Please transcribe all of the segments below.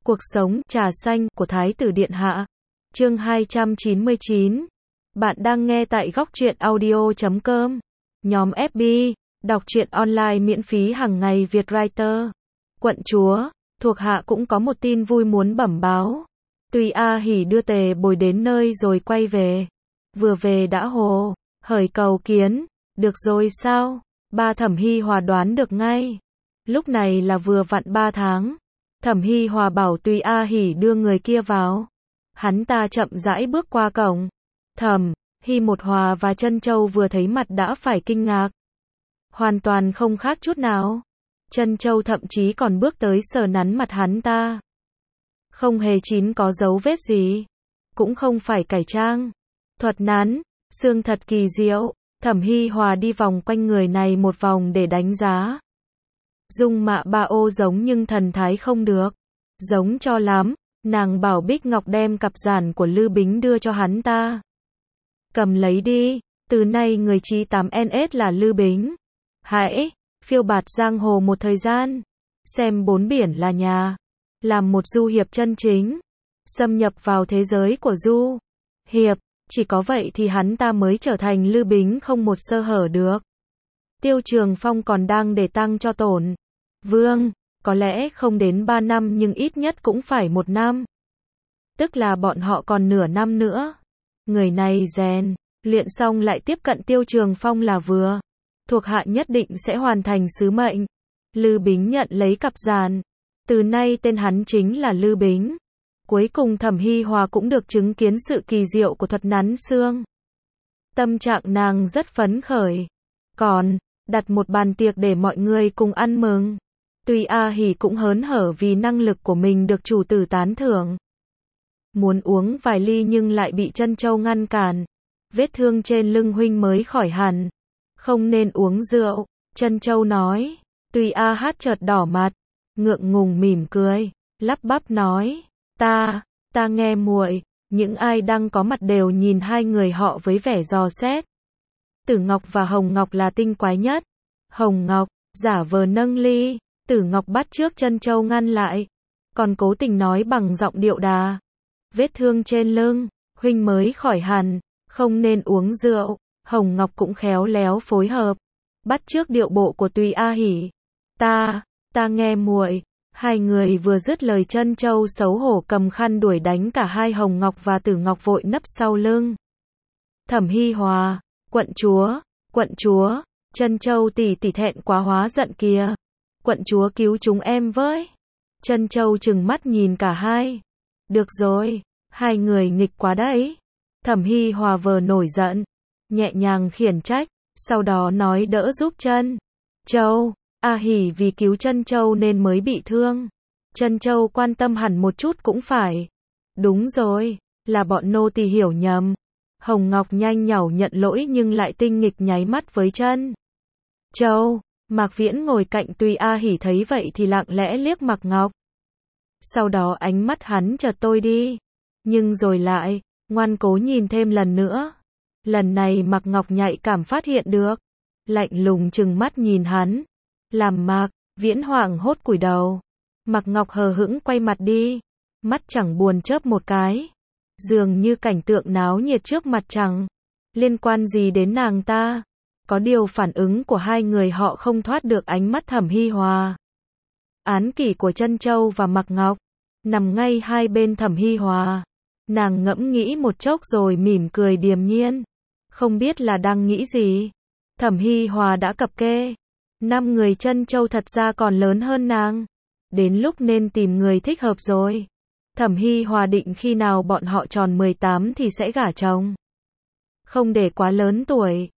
Cuộc sống trà xanh của Thái tử Điện Hạ. Chương 299. Bạn đang nghe tại góc truyện audio.com. Nhóm FB, đọc truyện online miễn phí hàng ngày Việt Writer. Quận chúa, thuộc hạ cũng có một tin vui muốn bẩm báo. Tuy A Hỉ đưa Tề Bồi đến nơi rồi quay về. Vừa về đã hồ hởi cầu kiến. Được rồi sao? Ba Thẩm Hi Hòa đoán được ngay. Lúc này là vừa vặn 3 tháng. Thẩm Hi Hòa bảo Tùy A Hỉ đưa người kia vào. Hắn ta chậm rãi bước qua cổng. Thẩm Hi Một Hòa và Trân Châu vừa thấy mặt đã phải kinh ngạc. Hoàn toàn không khác chút nào. Trân Châu thậm chí còn bước tới sờ nắn mặt hắn ta. Không hề chín có dấu vết gì. Cũng không phải cải trang. Thuật nắn, xương thật kỳ diệu. Thẩm Hi Hòa đi vòng quanh người này một vòng để đánh giá. Dung mạo ba ô giống nhưng thần thái không được. Giống cho lắm, nàng bảo Bích Ngọc đem cặp giản của Lư Bính đưa cho hắn ta. Cầm lấy đi, từ nay người chí 8NS là Lư Bính. Hãy phiêu bạt giang hồ một thời gian, xem bốn biển là nhà, làm một du hiệp chân chính, xâm nhập vào thế giới của du hiệp, chỉ có vậy thì hắn ta mới trở thành Lư Bính không một sơ hở được. Tiêu Trường Phong còn đang để tăng cho Tổn Vương, có lẽ không đến 3 năm nhưng ít nhất cũng phải 1 năm. Tức là bọn họ còn nửa năm nữa. Người này rèn luyện xong lại tiếp cận Tiêu Trường Phong là vừa. Thuộc hạ nhất định sẽ hoàn thành sứ mệnh. Lư Bính nhận lấy cặp giản. Từ nay tên hắn chính là Lư Bính. Cuối cùng Thẩm Hi Hòa cũng được chứng kiến sự kỳ diệu của thuật nắn xương. Tâm trạng nàng rất phấn khởi. Còn đặt một bàn tiệc để mọi người cùng ăn mừng. Tuy A Hỉ cũng hớn hở vì năng lực của mình được chủ tử tán thưởng. Muốn uống vài ly nhưng lại bị Trân Châu ngăn cản. Vết thương trên lưng huynh mới khỏi hẳn. Không nên uống rượu, Trân Châu nói. Tuy A Hát chợt đỏ mặt, ngượng ngùng mỉm cười, lắp bắp nói. Ta nghe muội. Những ai đang có mặt đều nhìn hai người họ với vẻ dò xét. Tử Ngọc và Hồng Ngọc là tinh quái nhất. Hồng Ngọc giả vờ nâng ly, Tử Ngọc bắt trước Trân Châu ngăn lại, còn cố tình nói bằng giọng điệu đà. Vết thương trên lưng, huynh mới khỏi hẳn, không nên uống rượu. Hồng Ngọc cũng khéo léo phối hợp, bắt chước điệu bộ của Tùy A Hỉ. Ta nghe muội. Hai người vừa dứt lời Trân Châu xấu hổ cầm khăn đuổi đánh cả hai. Hồng Ngọc và Tử Ngọc vội nấp sau lưng. Thẩm Hi Hòa, quận chúa, Trân Châu tỷ thẹn quá hóa giận kìa. Quận chúa cứu chúng em với. Trân Châu trừng mắt nhìn cả hai. Được rồi, hai người nghịch quá đấy. Thẩm Hi Hòa vờ nổi giận, nhẹ nhàng khiển trách, sau đó nói đỡ giúp Trân Châu. A Hỉ vì cứu Trân Châu nên mới bị thương. Trân Châu quan tâm hẳn một chút cũng phải. Đúng rồi, là bọn nô tỳ hiểu nhầm. Hồng Ngọc nhanh nhảu nhận lỗi nhưng lại tinh nghịch nháy mắt với Trân Châu. Mạc Viễn ngồi cạnh Tùy A Hỉ thấy vậy thì lặng lẽ liếc Mạc Ngọc. Sau đó ánh mắt hắn chợt tối đi, nhưng rồi lại ngoan cố nhìn thêm lần nữa. Lần này Mạc Ngọc nhạy cảm phát hiện được, lạnh lùng trừng mắt nhìn hắn, làm Mạc Viễn hoảng hốt cúi đầu. Mạc Ngọc hờ hững quay mặt đi, mắt chẳng buồn chớp một cái, dường như cảnh tượng náo nhiệt trước mặt chẳng liên quan gì đến nàng ta. Có điều phản ứng của hai người họ không thoát được ánh mắt Thẩm Hi Hòa. Án kỷ của Trân Châu và Mạc Ngọc nằm ngay hai bên Thẩm Hi Hòa. Nàng ngẫm nghĩ một chốc rồi mỉm cười điềm nhiên, không biết là đang nghĩ gì. Thẩm Hi Hòa đã cập kê 5 người. Trân Châu thật ra còn lớn hơn nàng. Đến lúc nên tìm người thích hợp rồi. Thẩm Hi Hòa định khi nào bọn họ tròn 18 thì sẽ gả chồng. Không để quá lớn tuổi.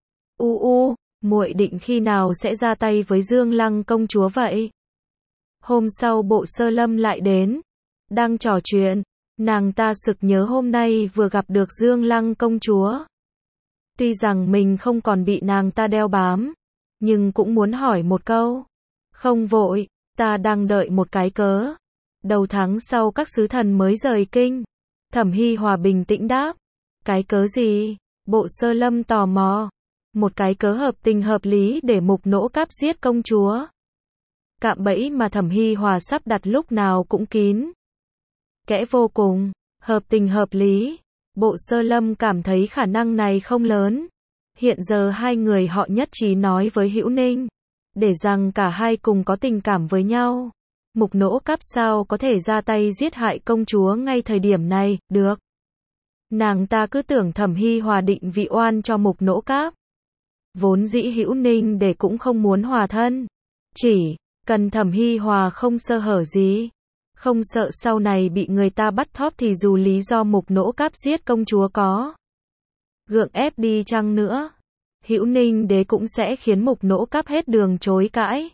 Muội định khi nào sẽ ra tay với Dương Lăng công chúa vậy? Hôm sau Bộ Sơ Lâm lại đến. Đang trò chuyện, nàng ta sực nhớ hôm nay vừa gặp được Dương Lăng công chúa. Tuy rằng mình không còn bị nàng ta đeo bám, nhưng cũng muốn hỏi một câu. Không vội, ta đang đợi một cái cớ. Đầu tháng sau các sứ thần mới rời kinh. Thẩm Hi Hòa bình tĩnh đáp. Cái cớ gì? Bộ Sơ Lâm tò mò. Một cái cớ hợp tình hợp lý để Mục Nỗ Cáp giết công chúa. Cạm bẫy mà Thẩm Hi Hòa sắp đặt lúc nào cũng kín. kẽ vô cùng, hợp tình hợp lý. Bộ Sơ Lâm cảm thấy khả năng này không lớn. Hiện giờ hai người họ nhất trí nói với Hữu Ninh, để rằng cả hai cùng có tình cảm với nhau. Mục Nỗ Cáp sao có thể ra tay giết hại công chúa ngay thời điểm này, được. Nàng ta cứ tưởng Thẩm Hi Hòa định vị oan cho Mục Nỗ Cáp. Vốn dĩ Hữu Ninh để cũng không muốn hòa thân. Chỉ cần Thẩm Hi Hòa không sơ hở gì, không sợ sau này bị người ta bắt thóp thì dù lý do Mục Nỗ Cáp giết công chúa có gượng ép đi chăng nữa, Hữu Ninh đế cũng sẽ khiến Mục Nỗ Cáp hết đường chối cãi.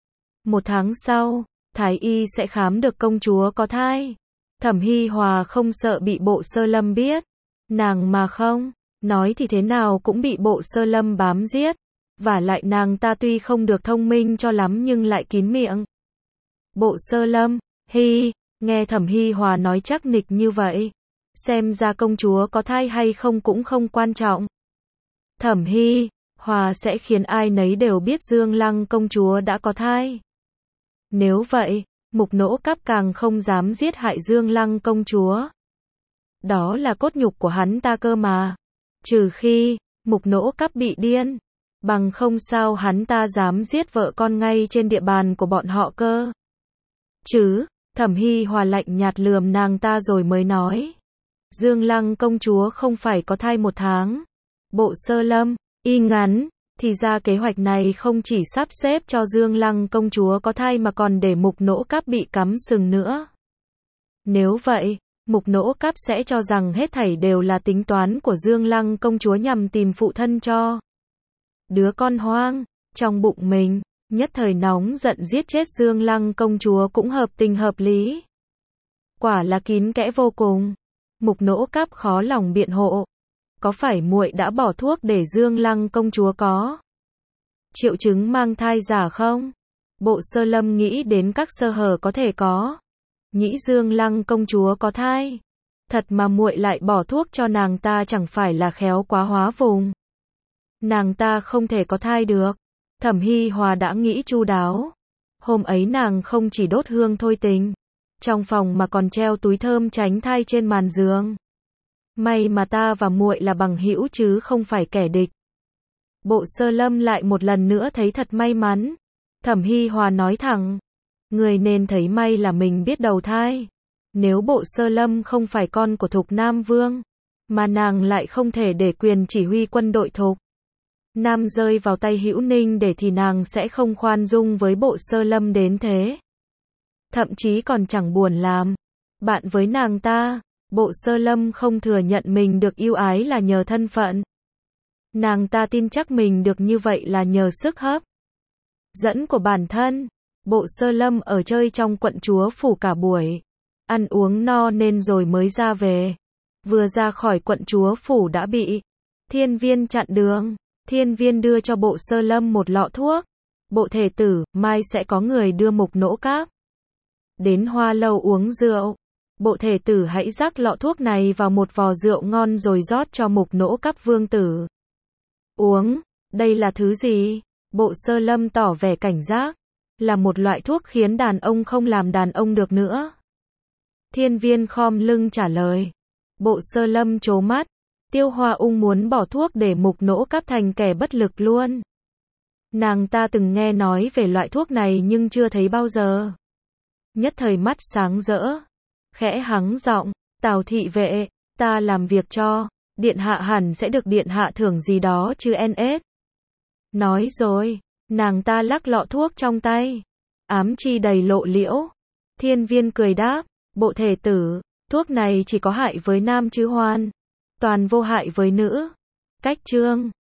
1 tháng sau, Thái y sẽ khám được công chúa có thai. Thẩm Hi Hòa không sợ bị Bộ Sơ Lâm biết. Nàng mà không nói thì thế nào cũng bị Bộ Sơ Lâm bám giết. Vả lại nàng ta tuy không được thông minh cho lắm nhưng lại kín miệng. Bộ Sơ Lâm, nghe Thẩm Hi Hòa nói chắc nịch như vậy. Xem ra công chúa có thai hay không cũng không quan trọng. Thẩm Hi Hòa sẽ khiến ai nấy đều biết Dương Lăng công chúa đã có thai. Nếu vậy, Mục Nỗ Cáp càng không dám giết hại Dương Lăng công chúa. Đó là cốt nhục của hắn ta cơ mà. Trừ khi Mục Nỗ Cáp bị điên, bằng không sao hắn ta dám giết vợ con ngay trên địa bàn của bọn họ cơ. Chứ, Thẩm Hi Hòa lạnh nhạt lườm nàng ta rồi mới nói. Dương Lăng công chúa không phải có thai 1 tháng. Bộ Sơ Lâm, ngắn, thì ra kế hoạch này không chỉ sắp xếp cho Dương Lăng công chúa có thai mà còn để Mục Nỗ Cáp bị cắm sừng nữa. Nếu vậy, Mục Nỗ Cáp sẽ cho rằng hết thảy đều là tính toán của Dương Lăng công chúa nhằm tìm phụ thân cho đứa con hoang trong bụng mình, nhất thời nóng giận giết chết Dương Lăng công chúa cũng hợp tình hợp lý. Quả là kín kẽ vô cùng. Mục Nỗ Cáp khó lòng biện hộ. Có phải muội đã bỏ thuốc để Dương Lăng công chúa có triệu chứng mang thai giả không? Bộ Sơ Lâm nghĩ đến các sơ hở có thể có. Nghĩ Dương Lăng công chúa có thai. Thật mà muội lại bỏ thuốc cho nàng ta chẳng phải là khéo quá hóa vùng. Nàng ta không thể có thai được. Thẩm Hi Hòa đã nghĩ chu đáo. Hôm ấy nàng không chỉ đốt hương thôi tình trong phòng mà còn treo túi thơm tránh thai trên màn giường. May mà ta và muội là bằng hữu chứ không phải kẻ địch. Bộ Sơ Lâm lại một lần nữa thấy thật may mắn. Thẩm Hi Hòa nói thẳng, người nên thấy may là mình biết đầu thai. Nếu Bộ Sơ Lâm không phải con của Thục Nam Vương, mà nàng lại không thể để quyền chỉ huy quân đội Thục Nam rơi vào tay Hữu Ninh để thì nàng sẽ không khoan dung với Bộ Sơ Lâm đến thế. Thậm chí còn chẳng buồn làm bạn với nàng ta. Bộ Sơ Lâm không thừa nhận mình được ưu ái là nhờ thân phận. Nàng ta tin chắc mình được như vậy là nhờ sức hấp dẫn của bản thân. Bộ Sơ Lâm ở chơi trong quận chúa phủ cả buổi, ăn uống no nên rồi mới ra về. Vừa ra khỏi quận chúa phủ đã bị Thiên Viên chặn đường. Thiên Viên đưa cho Bộ Sơ Lâm một lọ thuốc. Bộ thể tử, mai sẽ có người đưa Mục Nỗ Cáp đến Hoa Lâu uống rượu. Bộ thể tử hãy rắc lọ thuốc này vào một vò rượu ngon rồi rót cho Mục Nỗ Cáp vương tử uống. Đây là thứ gì? Bộ Sơ Lâm tỏ vẻ cảnh giác. Là một loại thuốc khiến đàn ông không làm đàn ông được nữa. Thiên Viên khom lưng trả lời. Bộ Sơ Lâm trố mắt. Tiêu Hoa Ung muốn bỏ thuốc để Mục Nỗ Cáp thành kẻ bất lực luôn. Nàng ta từng nghe nói về loại thuốc này nhưng chưa thấy bao giờ. Nhất thời mắt sáng rỡ. Khẽ hắng giọng, Tào thị vệ, ta làm việc cho, điện hạ hẳn sẽ được điện hạ thưởng gì đó chứ NS. Nói rồi, nàng ta lắc lọ thuốc trong tay. Ám chi đầy lộ liễu. Thiên Viên cười đáp, bộ thể tử, thuốc này chỉ có hại với nam chứ hoàn toàn vô hại với nữ. Cách chương